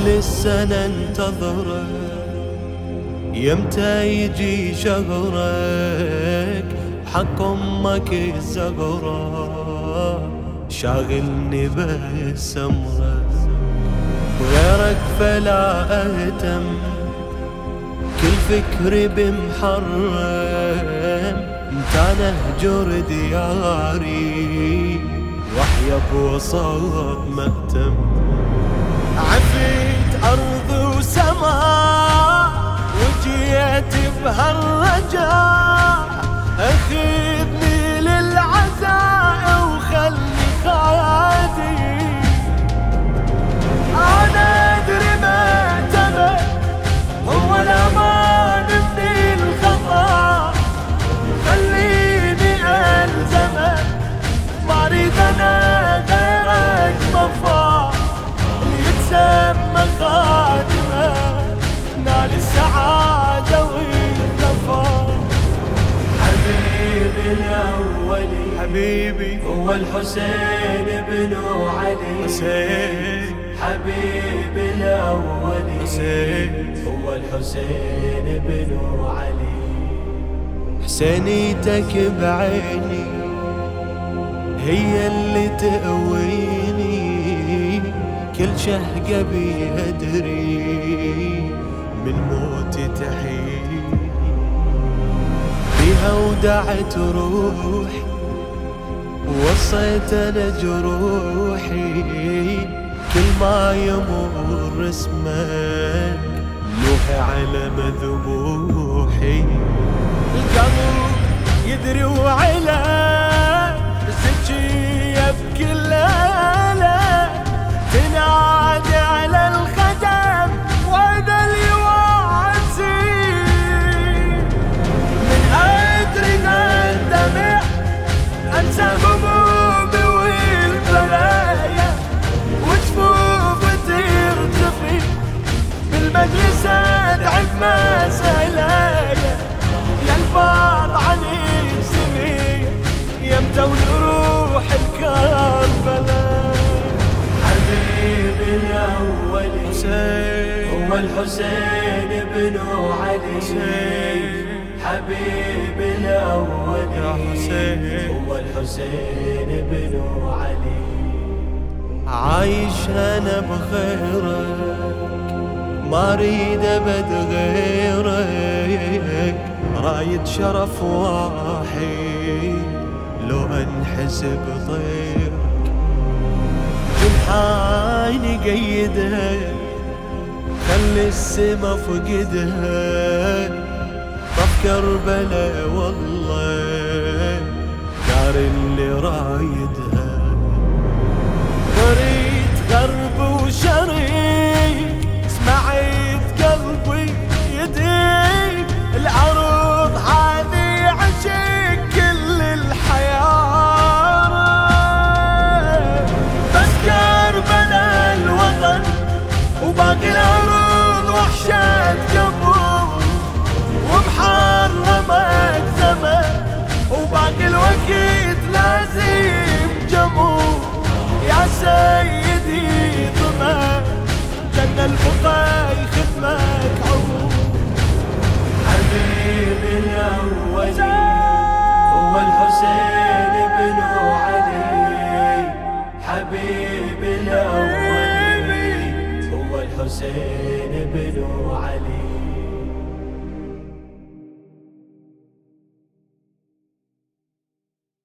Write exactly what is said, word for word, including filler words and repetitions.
كل السنة انتظرك، يمتى يجي شهرك، حق امك الزغرة شاغلني بس امرك، غيرك فلا اهتم، كل فكري بمحرم، انت نهجر دياري واحيا بوسط مأتم. عفيت أرض وسماء وجيت بهالرجاء، أخذني للعزاء وخلني خادي، أنا أدري ما تبع هو الأمان من الخطأ، خليني ألزمك ما أريد أنا غيرك مفا، يتسمى خادمة نال السعادة والظفر. حبيبي الأولي حبيبي هو الحسين بن علي، حسين حبيبي الأولي حسين هو الحسين بن علي. حسينيتك بعيني هي اللي تقويني، كل شهقة بيها أدري من موتي تحيني، بيها ودعت روحي ووصيت أنا جروحي، كل ما يمر اسمك لوحي على مذبوحي، القلب يدري وعلا زكية بكل آلة، تنادي على الخدم وانا اليواسي، من أدري الدمع أنسى همومي والبلايا، وجفوف ترتفي بالمجلس أدعك مسالايا، يا الفار عن السنين يمتى ونروح الكربلاء. حبيبي الأولي حسين هو الحسين بن علي، حسين حبيبي الأولي يا حسين هو الحسين بن علي. عايش أنا بخيرك ما أريد أبد غيرك، رايد شرف واحد لو أنحسب طيرك، جنحاني قيدها خلي السما فقدها، طف كربلا والله دار اللي رايدها، وريت غرب وشريك سمعت قلبي يديك، العروض هذه عشق كل الحياة، بس كربلا الوطن وباقي العروض وحشة قبور، ومحرمك زمن وباقي الوقت لازم جمهور، يا سيدي ضمن جنة البقاء خدمك عمر. حبيبي الأولي هو الحسين بن علي، حبيبي الأولي هو الحسين بن علي.